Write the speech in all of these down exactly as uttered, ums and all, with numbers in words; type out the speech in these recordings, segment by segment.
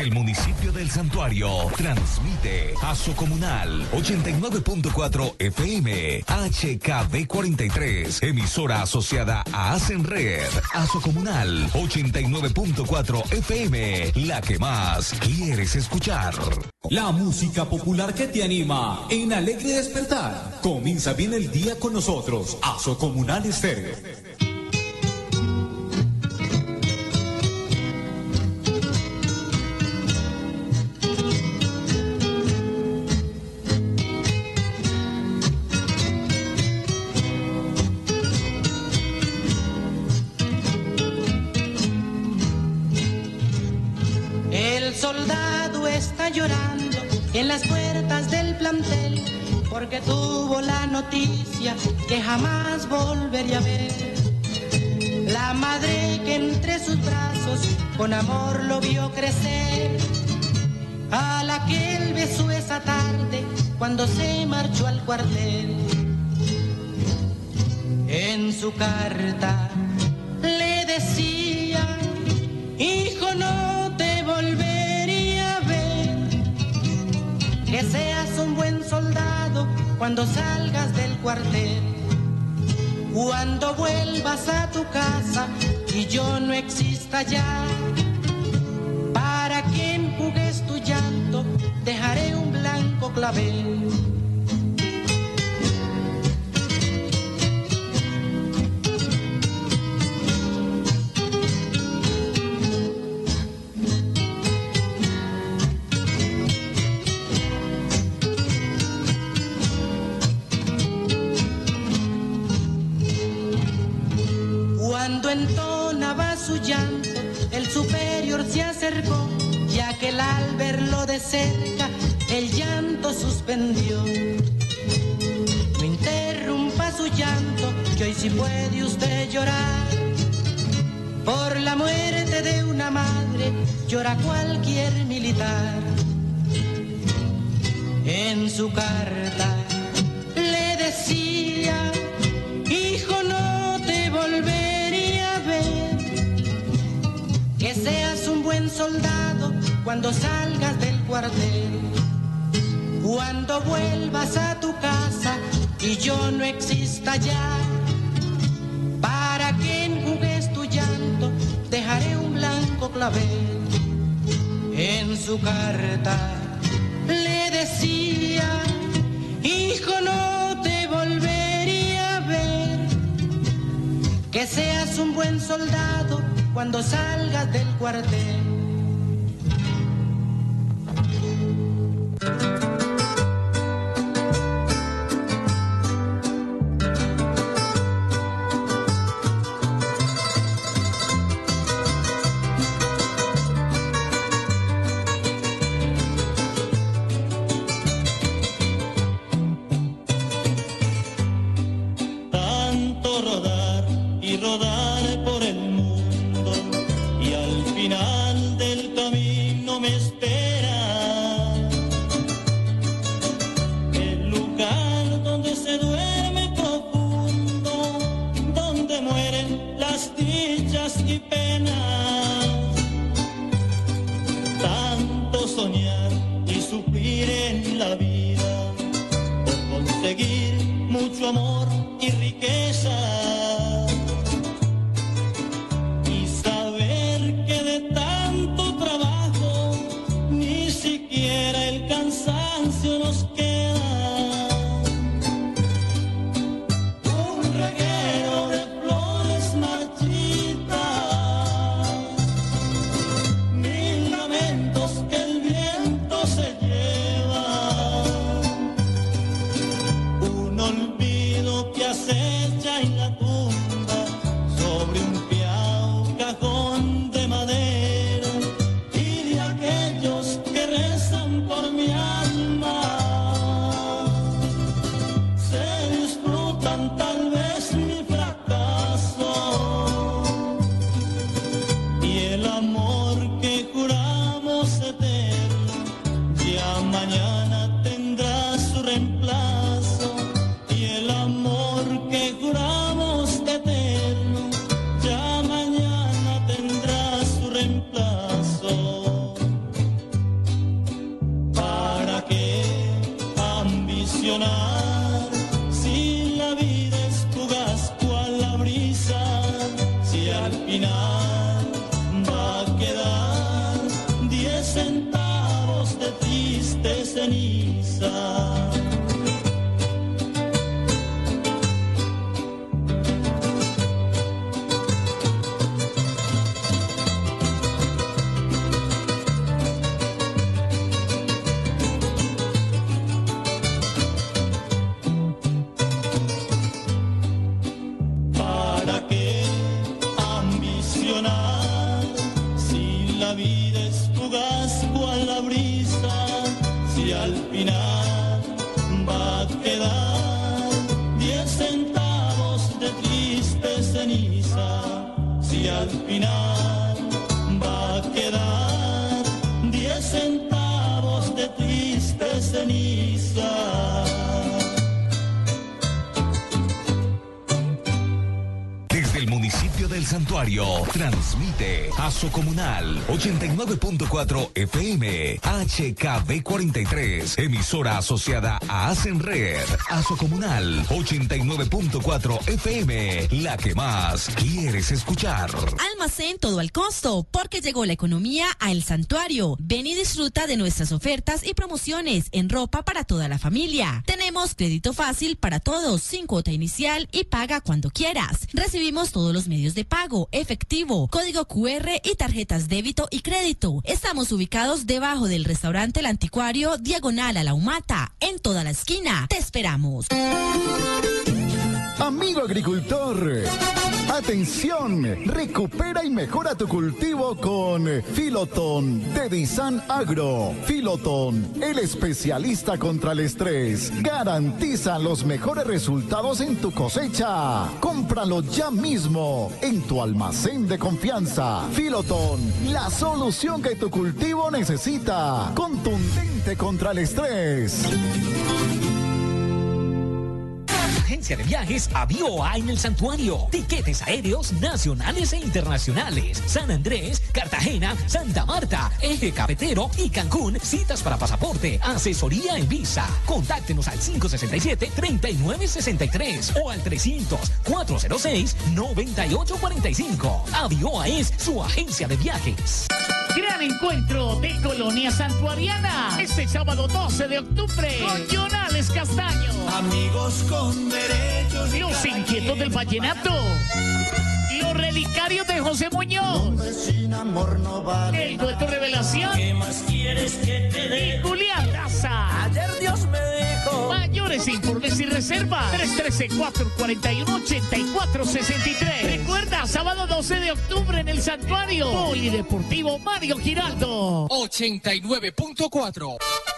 Desde el municipio del Santuario, transmite Asocomunal ochenta y nueve punto cuatro F M, H K D cuarenta y tres, emisora asociada a Asenred. Asocomunal ochenta y nueve punto cuatro F M, la que más quieres escuchar. La música popular que te anima en Alegre Despertar. Comienza bien el día con nosotros. Asocomunal Estéreo. El soldado está llorando en las puertas del plantel porque tuvo la noticia que jamás volvería a ver. La madre que entre sus brazos con amor lo vio crecer, a la que él besó esa tarde cuando se marchó al cuartel. En su carta le decía: hijo, no te volvería a ver, que seas un buen soldado cuando salgas del cuartel, cuando vuelvas a tu casa y yo no exista ya, para que enjugues tu llanto dejaré un blanco clavel. Cuando entonaba su llanto, el superior se acercó, ya que al verlo de cerca, el llanto suspendió. No interrumpa su llanto, que hoy sí puede usted llorar. Por la muerte de una madre, llora cualquier militar. En su carta le decía: hijo, no te volvería a ver, que seas un buen soldado cuando salgas del cuartel, cuando vuelvas a tu casa y yo no exista ya, para que enjugues tu llanto dejaré un blanco clavel. En su carta le decía: hijo, no te volvería a ver, que seas un buen soldado cuando salgas del cuartel. Tanto rodar y rodar por el mundo, y al final del camino me espera el lugar donde se duerme profundo, donde mueren las dichas y penas. Tanto soñar y sufrir en la vida por conseguir mucho amor y riqueza, y saber que de tanto trabajo ni siquiera el cansancio nos queda. Un reguero de flores marchitas, mil lamentos que el viento se lleva, un olvido que acecha en la tumba. ceniza. Al final va a quedar diez centavos de triste ceniza. Desde el municipio del Santuario, transmite Asocomunal ochenta y nueve punto cuatro F M, H K B cuarenta y tres, emisora asociada a Asenred. Asocomunal ochenta y nueve punto cuatro F M, la que más quieres escuchar. Almacén todo al costo, porque llegó la economía a El Santuario. Ven y disfruta de nuestras ofertas y promociones en ropa para toda la familia. Tenemos crédito fácil para todos, sin cuota inicial y paga cuando quieras. Recibimos todos los medios de pago, efectivo, código Q R y tarjetas débito y crédito. Estamos ubicados debajo del restaurante El Anticuario, diagonal a la Humata, en toda la esquina. Te esperamos. Amigo agricultor, atención, recupera y mejora tu cultivo con Filoton de Disan Agro. Filoton, el especialista contra el estrés, garantiza los mejores resultados en tu cosecha. Cómpralo ya mismo en tu almacén de confianza. Filoton, la solución que tu cultivo necesita, contundente contra el estrés. Agencia de viajes Avioa en El Santuario. Tiquetes aéreos nacionales e internacionales. San Andrés, Cartagena, Santa Marta, Eje Cafetero y Cancún. Citas para pasaporte, asesoría en visa. Contáctenos al cinco seis siete, tres nueve seis tres o al trescientos, cuatrocientos seis, noventa y ocho cuarenta y cinco. Avioa es su agencia de viajes. Gran encuentro de Colonia Santuariana. Este sábado doce de octubre con Jonales Castaño. Amigos con derechos. Los inquietos del vallenato. Los relicarios de José Muñoz. Sin amor no vale. El dueto Revelación. ¿Qué más quieres que te dé? Y Julián Daza. Ayer Dios me dijo. Mayores informes y reservas. tres uno tres, cuatro cuatro uno, ocho cuatro seis tres. Recuerda, sábado doce de octubre en El Santuario. Polideportivo Mario Giraldo. ochenta y nueve punto cuatro.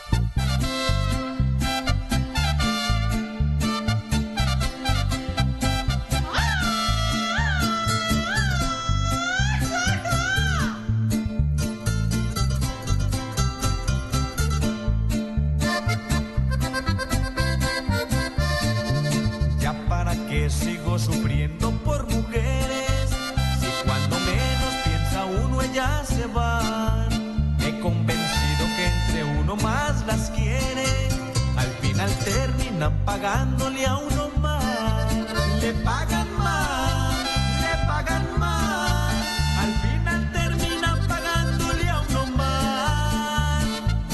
Sigo sufriendo por mujeres, si cuando menos piensa uno ellas se van. He convencido que entre uno más las quiere, al final terminan pagándole a uno más. Le pagan más, le pagan más, al final terminan pagándole a uno más.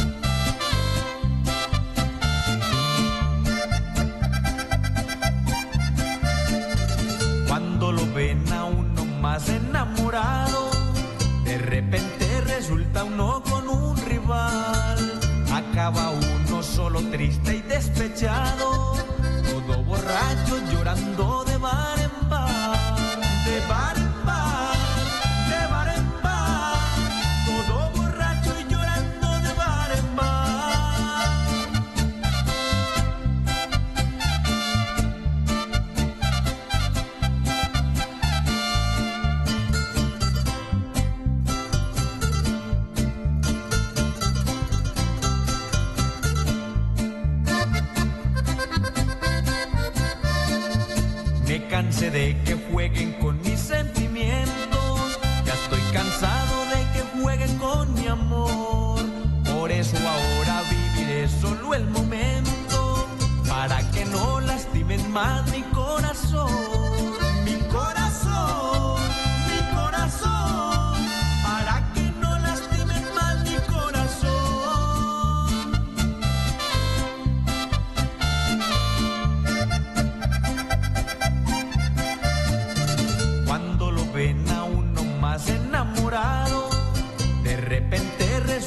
Cuando lo ven a uno más enamorado, de repente resulta uno con un rival. Acaba uno solo triste y despechado, todo borracho llorando de bar en bar, de bar en bar, de bar en bar, todo borracho y llorando de bar en bar. Me cansé de que jueguen con mis sentimientos, ya estoy cansado de que jueguen con mi amor. Por eso ahora viviré solo el momento, para que no lastimen más mi corazón. Mi corazón, mi corazón, para que no lastimen más mi corazón.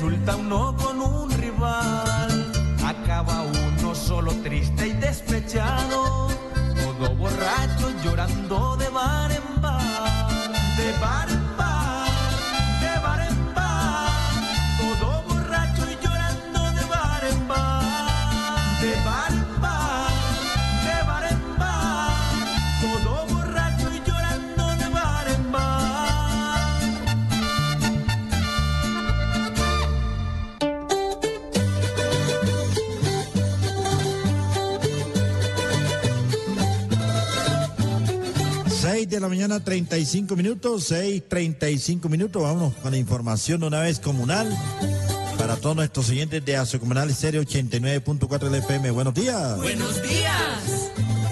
resulta uno con un rival, acaba uno solo triste y despechado, todo borracho llorando de bar en bar, de bar en bar, de bar en bar, todo borracho y llorando de bar en bar, de bar en bar, de bar en bar, todo borracho y llorando de bar en bar. seis de la mañana, treinta y cinco minutos, seis, treinta y cinco minutos. Vámonos con la información de una vez comunal para todos nuestros oyentes de Aso Comunal Estéreo ochenta y nueve punto cuatro del F M. Buenos días. Buenos días.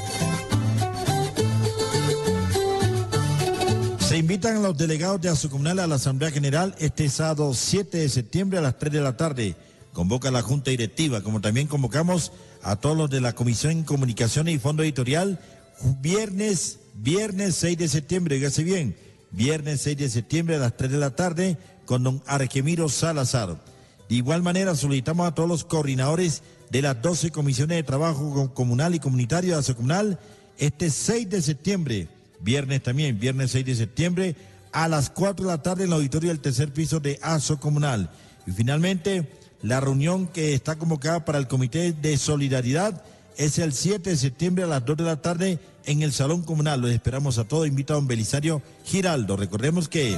Se invitan a los delegados de Aso Comunal a la Asamblea General este sábado siete de septiembre a las tres de la tarde. Convoca la Junta Directiva, como también convocamos a todos los de la Comisión en Comunicaciones y Fondo Editorial, viernes Viernes seis de septiembre, dígase bien, viernes seis de septiembre a las tres de la tarde con don Arquemiro Salazar. De igual manera solicitamos a todos los coordinadores de las doce comisiones de trabajo comunal y comunitario de Aso Comunal este seis de septiembre, viernes también, viernes seis de septiembre a las cuatro de la tarde en el auditorio del tercer piso de Aso Comunal. Y finalmente, la reunión que está convocada para el Comité de Solidaridad es el siete de septiembre a las dos de la tarde en el Salón Comunal. Los esperamos a todos. Invita a don Belisario Giraldo. Recordemos que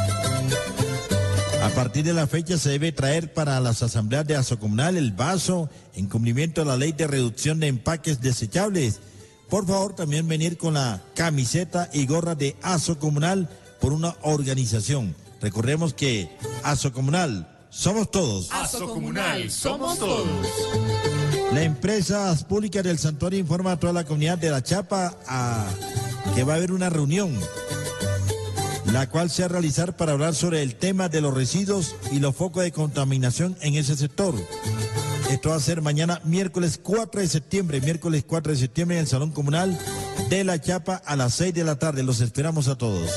a partir de la fecha se debe traer para las asambleas de Aso Comunal el vaso en cumplimiento de la ley de reducción de empaques desechables. Por favor, también venir con la camiseta y gorra de Aso Comunal por una organización. Recordemos que Aso Comunal somos todos. Aso Comunal, somos todos. La empresa pública del santuario informa a toda la comunidad de La Chapa a, que va a haber una reunión, la cual se va a realizar para hablar sobre el tema de los residuos y los focos de contaminación en ese sector. Esto va a ser mañana, miércoles cuatro de septiembre, miércoles cuatro de septiembre en el Salón Comunal de La Chapa a las seis de la tarde. Los esperamos a todos.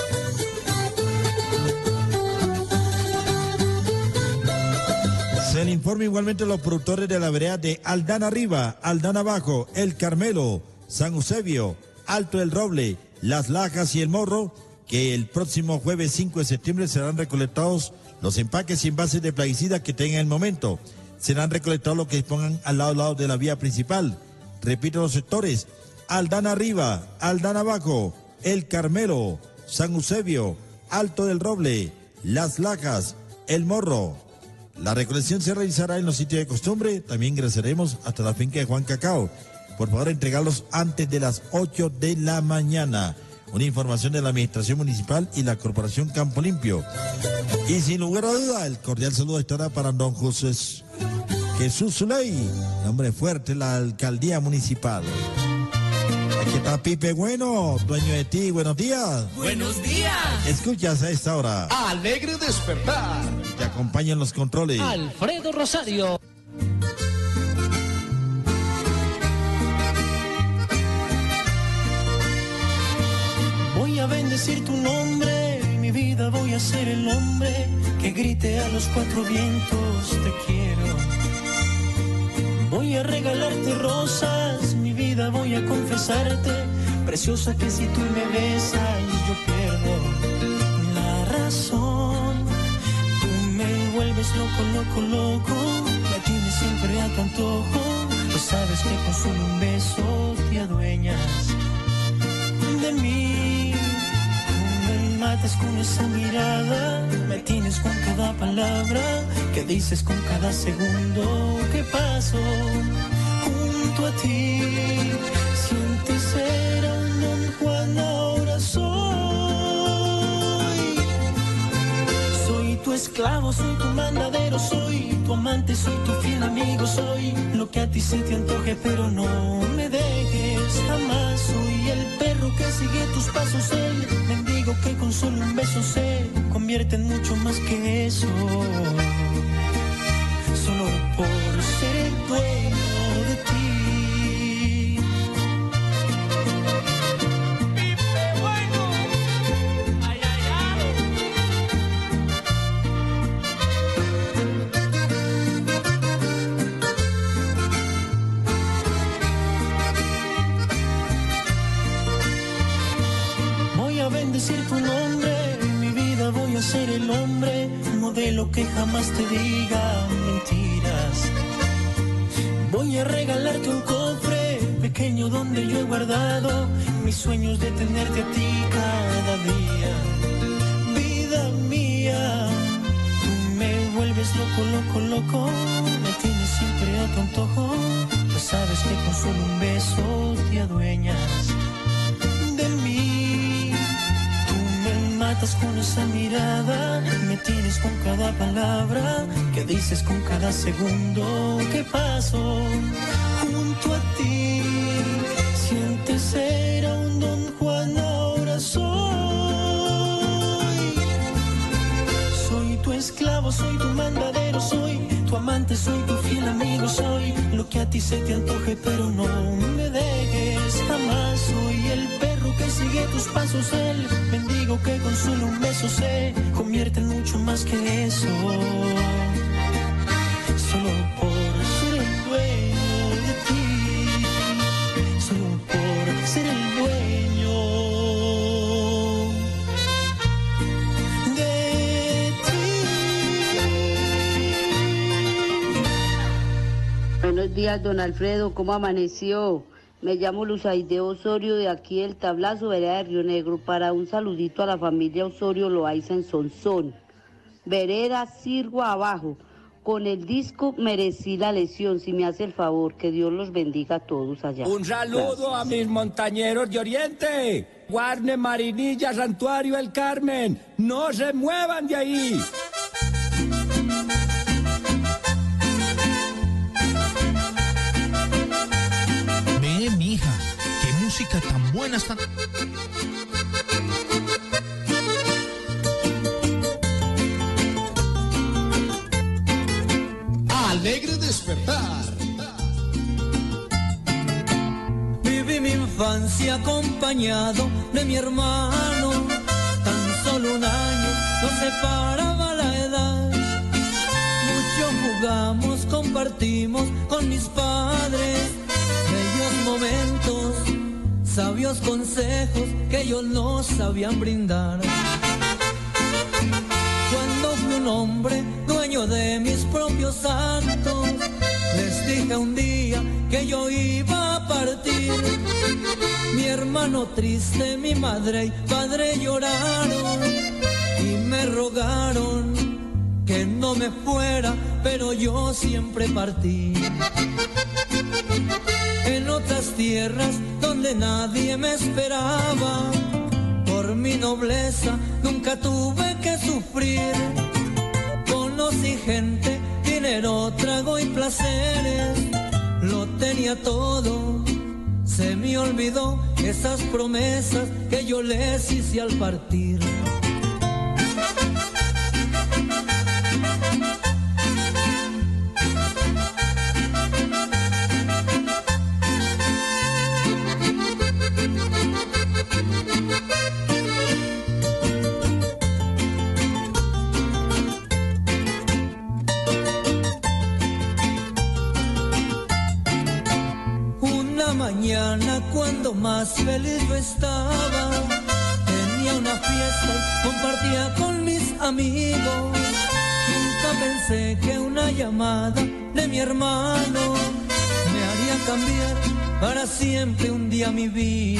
Se le informa igualmente a los productores de la vereda de Aldana Arriba, Aldana Abajo, El Carmelo, San Eusebio, Alto del Roble, Las Lajas y El Morro, que el próximo jueves cinco de septiembre serán recolectados los empaques y envases de plaguicidas que tengan en el momento. Serán recolectados los que dispongan al lado, al lado de la vía principal. Repito los sectores: Aldana Arriba, Aldana Abajo, El Carmelo, San Eusebio, Alto del Roble, Las Lajas, El Morro. La recolección se realizará en los sitios de costumbre. También ingresaremos hasta la finca de Juan Cacao. Por favor, entregarlos antes de las ocho de la mañana. Una información de la Administración Municipal y la Corporación Campo Limpio. Y sin lugar a duda, el cordial saludo estará para don José Jesús Zuley, hombre fuerte, la Alcaldía Municipal. Aquí está Pipe Bueno, dueño de ti. Buenos días. Buenos días. Escuchas a esta hora. Alegre despertar. Te acompañan los controles. Alfredo Rosario. Voy a bendecir tu nombre, mi vida voy a ser el hombre que grite a los cuatro vientos, te quiero. Voy a regalarte rosas, mi vida voy a confesarte, preciosa que si tú me besas yo pierdo la razón. Tú me vuelves loco, loco, loco, me tienes siempre a tu antojo, pues sabes que con solo un beso te adueñas de mí. Tú me matas con esa mirada, me tienes con cada palabra que dices, con cada segundo que paso junto a ti. Sin ti será un Don Juan, ahora soy. Soy tu esclavo, soy tu mandadero, soy tu amante, soy tu fiel amigo, soy lo que a ti se te antoje, pero no me dejes jamás. Soy el perro que sigue tus pasos, el mendigo que con solo un beso se convierte en mucho más que eso. Solo por ser el dueño de ti. Pipe Bueno. Ay, ay, ay. cielo que jamás te diga mentiras. Voy a regalarte un cofre pequeño donde yo he guardado mis sueños de tenerte a ti cada día. Vida mía, tú me vuelves loco, loco, loco, me tienes siempre a tu antojo. Ya sabes que con solo un beso te adueñas de mí. Tú me matas con esa mirada, me tienes con cada palabra que dices, con cada segundo que paso junto a ti. Si antes era un Don Juan, ahora soy. Soy tu esclavo, soy tu mandadero, soy tu amante, soy tu fiel amigo, soy lo que a ti se te antoje, pero no me dejes jamás. Soy el perro que sigue tus pasos, el mendigo que con solo un beso se convierte en mucho más que eso. Solo por ser el dueño de ti, solo por ser el dueño de ti. Buenos días, don Alfredo, ¿cómo amaneció? Me llamo Luzaide Osorio, de aquí del Tablazo, vereda de Río Negro, para un saludito a la familia Osorio Loaiza en Sonsón. Vereda Sirgua Abajo. Con el disco Merecí la lesión, si me hace el favor, que Dios los bendiga a todos allá. Un saludo Gracias. A mis montañeros de Oriente, Guarne, Marinilla, Santuario El Carmen, no se muevan de ahí. Ve, mija, qué música tan buena está. Alegre despertar. Viví mi infancia acompañado de mi hermano. Tan solo un año nos separaba la edad. Mucho jugamos, compartimos con mis padres. Bellos momentos, sabios consejos que ellos nos sabían brindar. Cuando fui un hombre dueño de mis propios actos, les dije un día que yo iba a partir. Mi hermano triste, mi madre y padre lloraron y me rogaron que no me fuera, pero yo siempre partí. En otras tierras donde nadie me esperaba, por mi nobleza nunca tuve que sufrir. Conocí gente, dinero, trago y placeres, lo tenía todo. Se me olvidó esas promesas que yo les hice al partir. Mañana cuando más feliz yo estaba, tenía una fiesta y compartía con mis amigos. Nunca pensé que una llamada de mi hermano me haría cambiar para siempre un día mi vida.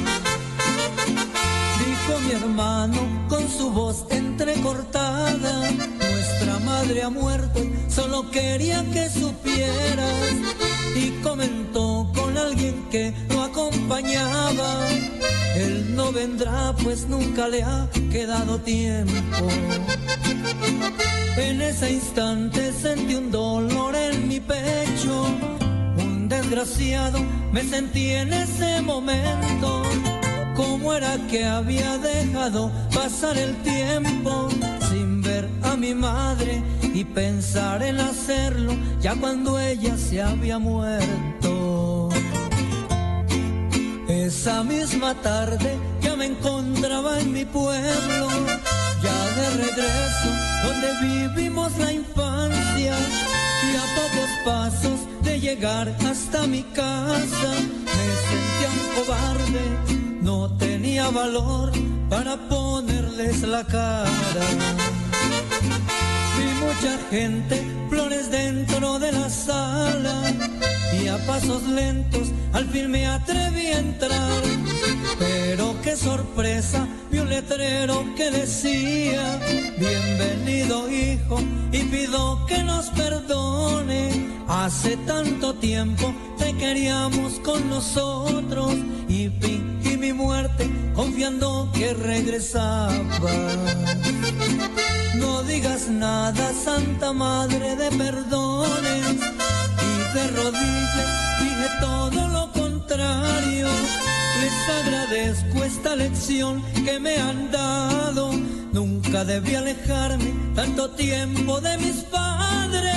Dijo mi hermano con su voz entrecortada, nuestra madre ha muerto y solo quería que supieras. Y comentó con alguien que lo acompañaba, él no vendrá pues nunca le ha quedado tiempo. En ese instante sentí un dolor en mi pecho, un desgraciado me sentí en ese momento. ¿Cómo era que había dejado pasar el tiempo sin ver a mi madre y pensar en hacerlo ya cuando ella se había muerto? Esa misma tarde ya me encontraba en mi pueblo, ya de regreso donde vivimos la infancia, y a pocos pasos de llegar hasta mi casa me sentía un cobarde. No tenía valor para ponerles la cara. mucha gente, flores dentro de la sala, y a pasos lentos al fin me atreví a entrar. Pero qué sorpresa, vi un letrero que decía: bienvenido hijo, y pido que nos perdone. Hace tanto tiempo te queríamos con nosotros, y fingí mi muerte confiando que regresabas. No digas nada, Santa Madre de perdones, y de rodillas dije todo lo contrario. Les agradezco esta lección que me han dado. Nunca debí alejarme tanto tiempo de mis padres.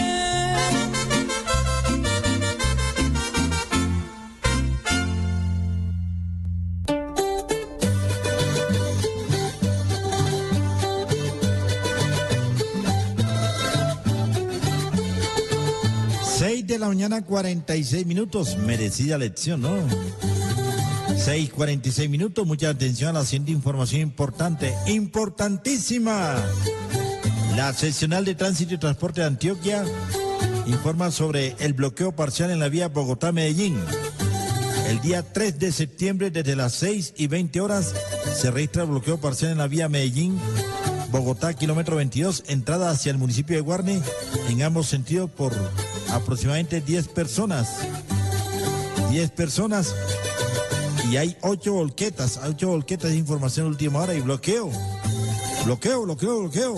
seis de la mañana, cuarenta y seis minutos. Merecida lección, ¿no? seis cuarenta y seis minutos. Mucha atención a la siguiente información importante, importantísima. La seccional de tránsito y transporte de Antioquia informa sobre el bloqueo parcial en la vía Bogotá-Medellín. El día tres de septiembre, desde las seis y veinte horas, se registra el bloqueo parcial en la vía Medellín-Bogotá, kilómetro veintidós, entrada hacia el municipio de Guarne, en ambos sentidos, por aproximadamente diez personas. diez personas. Y hay ocho volquetas, ocho volquetas de información de última hora y bloqueo. Bloqueo, bloqueo, bloqueo.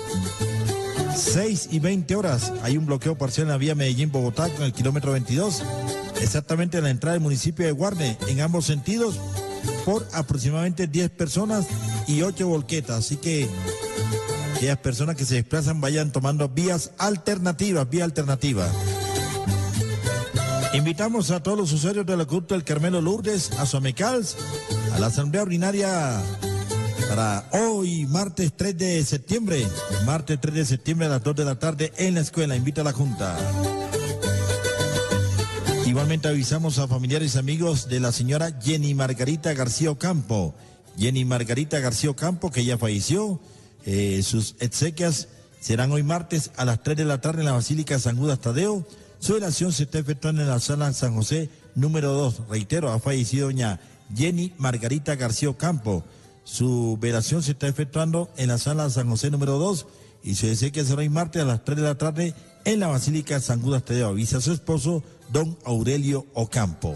seis y veinte horas. Hay un bloqueo parcial en la vía Medellín-Bogotá con el kilómetro veintidós. Exactamente en la entrada del municipio de Guarne, en ambos sentidos, por aproximadamente diez personas y ocho volquetas. Así que aquellas personas que se desplazan vayan tomando vías alternativas, vía alternativa. Invitamos a todos los usuarios del acueducto del Carmelo Lourdes, a Somecals, a la asamblea ordinaria para hoy, martes tres de septiembre, martes tres de septiembre a las dos de la tarde en la escuela. Invita a la Junta. Igualmente avisamos a familiares y amigos de la señora Jenny Margarita García Ocampo. Jenny Margarita García Ocampo, que ya falleció. Eh, sus exequias serán hoy martes a las tres de la tarde en la Basílica San Judas Tadeo. Su velación se está efectuando en la sala San José número dos. Reitero, ha fallecido doña Jenny Margarita García Ocampo. Su velación se está efectuando en la sala San José número dos y su exequia será hoy martes a las tres de la tarde en la Basílica San Judas Tadeo. Avisa a su esposo, don Aurelio Ocampo.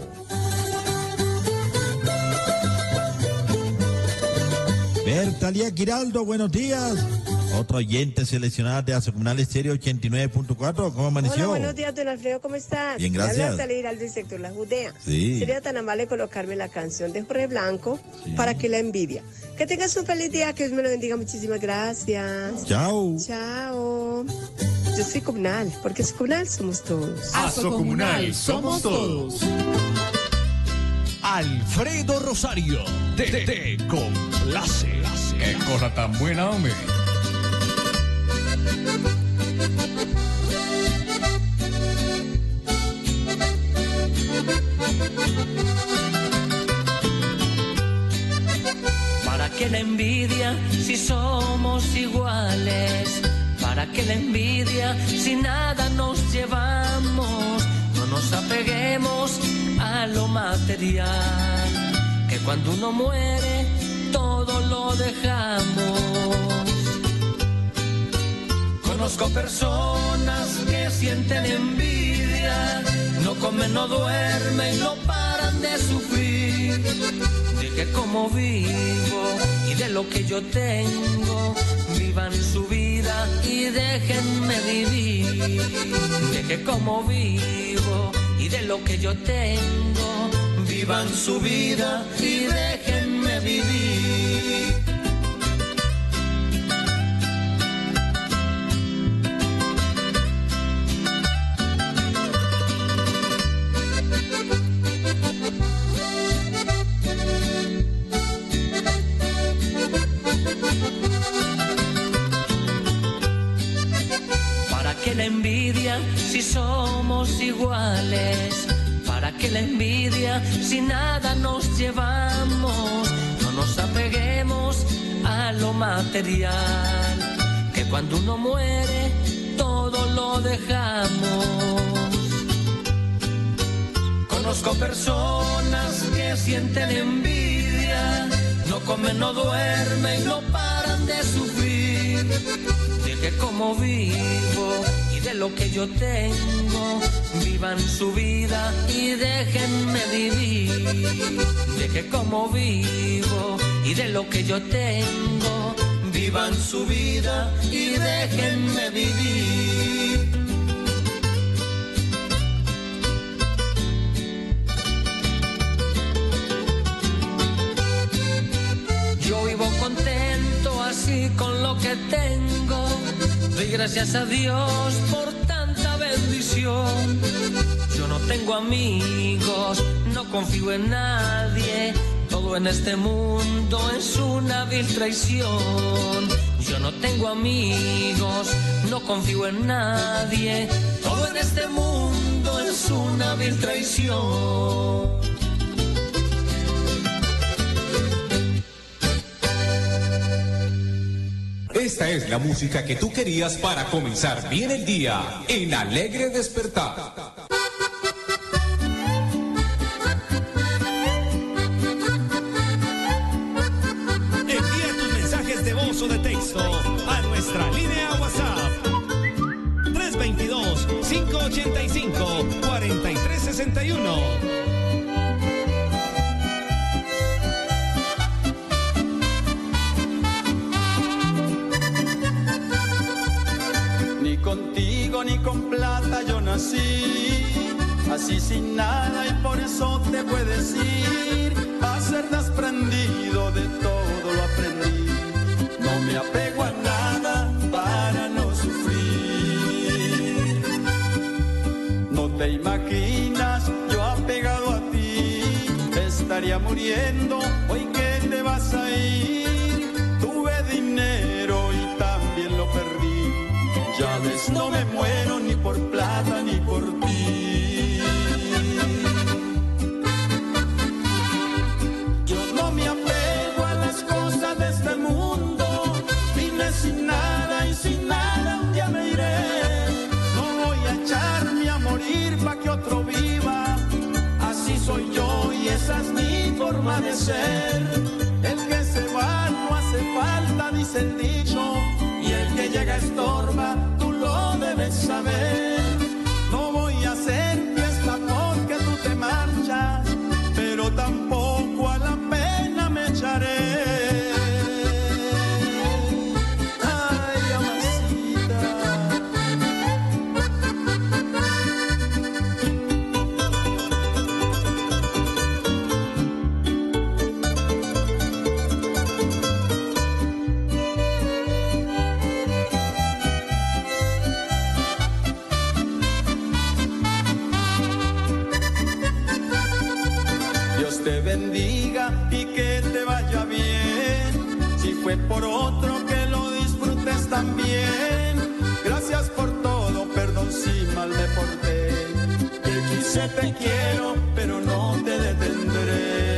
Bertalía Giraldo, buenos días. Otro oyente seleccionada de Asocomunal Estéreo ochenta y nueve punto cuatro. ¿Cómo amaneció? Hola, buenos días, don Alfredo, ¿cómo estás? Bien, gracias. Bertalía Giraldo del sector La Judea. Sí. Sería tan amable colocarme la canción de Jorge Blanco, sí, para que la envidia. Que tengas un feliz día, que Dios me lo bendiga. Muchísimas gracias. Chao. Chao. Yo soy comunal, porque soy comunal somos todos. Asocomunal somos todos. Alfredo Rosario, te, te, te complace. Qué cosa tan buena, hombre. ¿Para qué la envidia si somos iguales? ¿Para qué la envidia si nada nos llevamos? No nos apeguemos a lo material, que cuando uno muere todo lo dejamos. Conozco personas que sienten envidia, no comen, no duermen, no paran de sufrir. De que como vivo y de lo que yo tengo, vivan su vida y déjenme vivir. De que como vivo y de lo que yo tengo, vivan su vida y déjenme vivir. ¿Para qué la envidia si somos iguales? ¿Para qué la envidia si nada nos llevamos? No nos apeguemos a lo material, que cuando uno muere dejamos. Conozco personas que sienten envidia, no comen, no duermen, no paran de sufrir. De que como vivo y de lo que yo tengo, vivan su vida y déjenme vivir. De que como vivo y de lo que yo tengo, vivan su vida y déjenme vivir. Yo vivo contento así con lo que tengo. Doy gracias a Dios por tanta bendición. Yo no tengo amigos, no confío en nadie. Todo en este mundo es una vil traición. Yo no tengo amigos, no confío en nadie. Todo en este mundo es una vil traición. Esta es la música que tú querías para comenzar bien el día en Alegre Despertar. Envía tus mensajes de voz o de texto a nuestra línea WhatsApp tres dos dos, cinco ocho cinco, cuatro tres seis uno. Contigo ni con plata yo nací, así sin nada y por eso te puedes ir. A ser desprendido de todo lo aprendí, no me apego a nada para no sufrir. No te imaginas, yo apegado a ti, estaría muriendo hoy que te vas a ir. Tuve dinero y también lo perdí. Ya ves, no me muero ni por plata ni por ti. Yo no me apego a las cosas de este mundo. Vine sin nada y sin nada un día me iré. No voy a echarme a morir pa' que otro viva. Así soy yo y esa es mi forma de ser. El que se va no hace falta, dice el dicho. Y el que llega estorba, tú lo debes saber. No voy a hacer fiesta porque tú te marchas, pero tampoco a la pena me echaré. Ay, amasita. Te bendiga y que te vaya bien. Si fue por otro, que lo disfrutes también. Gracias por todo, perdón si mal me porté. Que quise te quiero, pero no te detendré.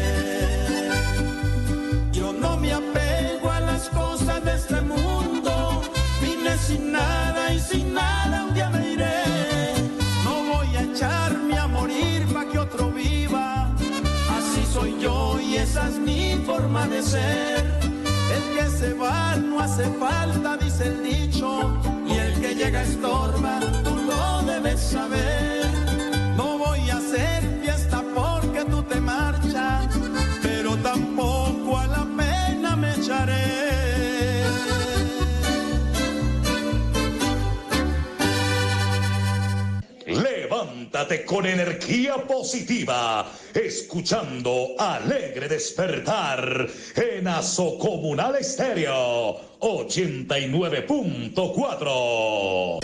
Yo no me apego a las cosas de este mundo. Vine sin nada y sin nada un día me iré. No voy a echarme a morir pa' que otro viva. Soy yo y esa es mi forma de ser. El que se va no hace falta, dice el dicho. Y el que llega estorba, tú lo debes saber. No voy a hacer fiesta porque tú te marchas, pero tampoco a la pena me echaré. Levántate con energía positiva, escuchando Alegre Despertar en Asocomunal Estéreo ochenta y nueve punto cuatro.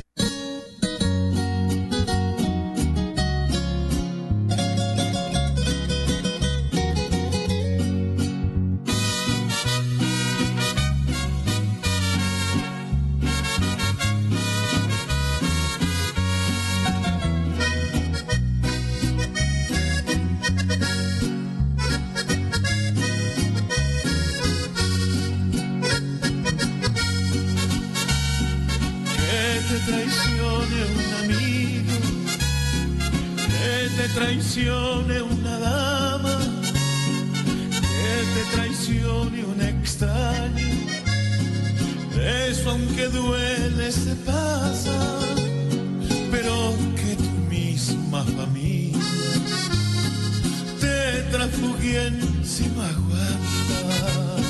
traicione un amigo, que te traicione una dama, que te traicione un extraño. Eso aunque duele se pasa, pero que tu misma familia te trafuguen si no aguantas.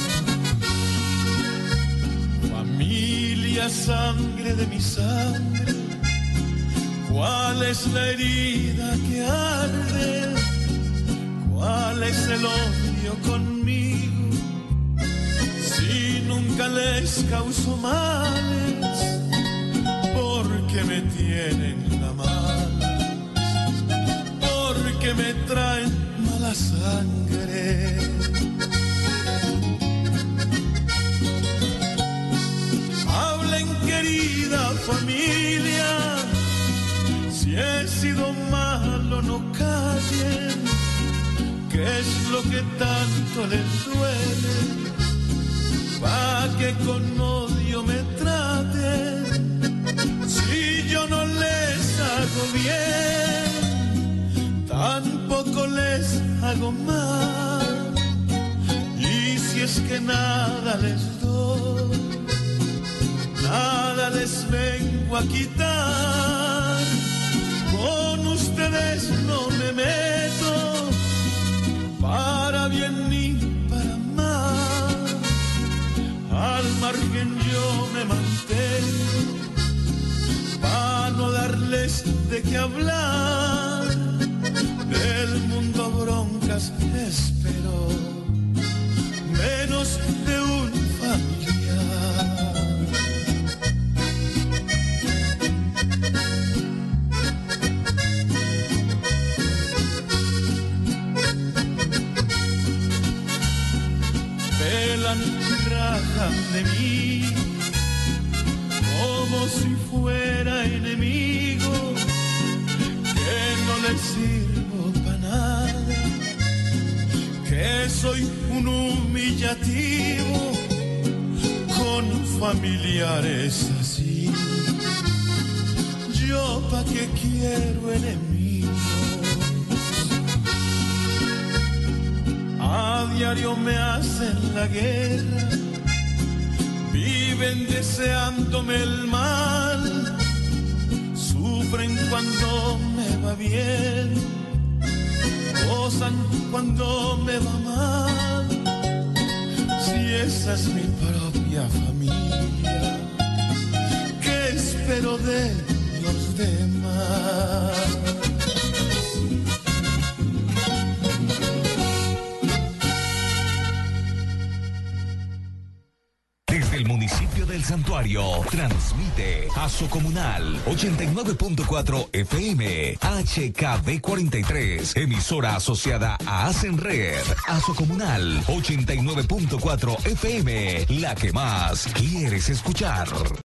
Familia, sangre de mi sangre, ¿cuál es la herida que arde? ¿Cuál es el odio conmigo? Si nunca les causo males, porque me tienen la mala, porque me traen mala sangre. Hablen, querida familia, si he sido malo no callen, ¿qué es lo que tanto les duele? Pa' que con odio me traten, si yo no les hago bien, tampoco les hago mal. Y si es que nada les doy, nada les vengo a quitar, con ustedes no me meto, para bien ni para mal. Al margen yo me mantengo, para no darles de qué hablar. Del mundo broncas espero, menos de un familiar. Pelan, rajan de mí como si fuera enemigo, que no les sirvo para nada, que soy un humillativo con familiares así. Yo pa' qué quiero enemigos, a diario me hacen la guerra, viven deseándome el mal, sufren cuando me va bien, gozan cuando me va mal. Si esa es mi propia familia, ¿qué espero de los demás? El municipio del Santuario transmite Asocomunal ochenta y nueve punto cuatro F M, H K B cuarenta y tres, emisora asociada a Asenred. Asocomunal ochenta y nueve punto cuatro F M, la que más quieres escuchar.